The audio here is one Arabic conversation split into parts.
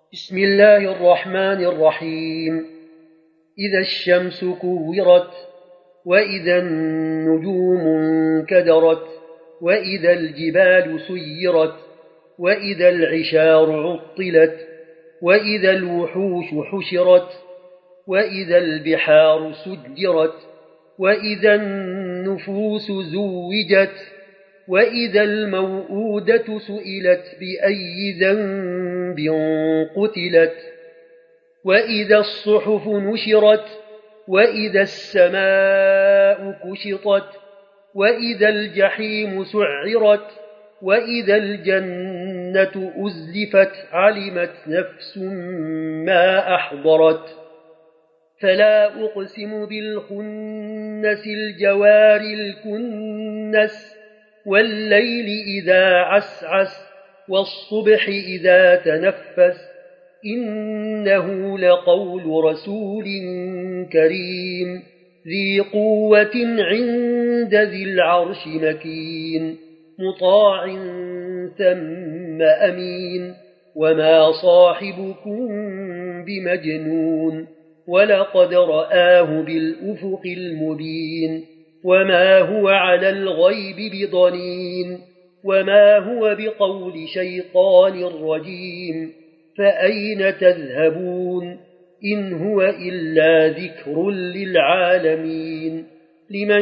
بسم الله الرحمن الرحيم. إذا الشمس كورت، وإذا النجوم انكدرت، وإذا الجبال سيرت، وإذا العشار عطلت، وإذا الوحوش حشرت، وإذا البحار سجرت، وإذا النفوس زوجت، وإذا الموءودة سئلت بأي ذنب قتلت، وإذا الصحف نشرت، وإذا السماء كشطت، وإذا الجحيم سعرت، وإذا الجنة أزلفت علمت نفس ما أحضرت. فلا أقسم بالخنس الجوار الكنس، والليل إذا عسعس، والصبح إذا تنفس، إنه لقول رسول كريم ذي قوة عند ذي العرش مكين، مطاع ثم أمين. وما صاحبكم بمجنون، ولقد رآه بالأفق المبين. وما هو على الغيب بضنين، وما هو بقول شيطان رجيم. فأين تذهبون؟ إن هو إلا ذكر للعالمين. لمن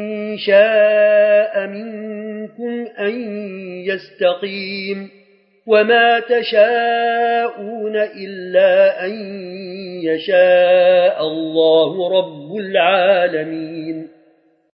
شاء منكم أن يستقيم، وما تشاءون إلا أن يشاء الله رب العالمين.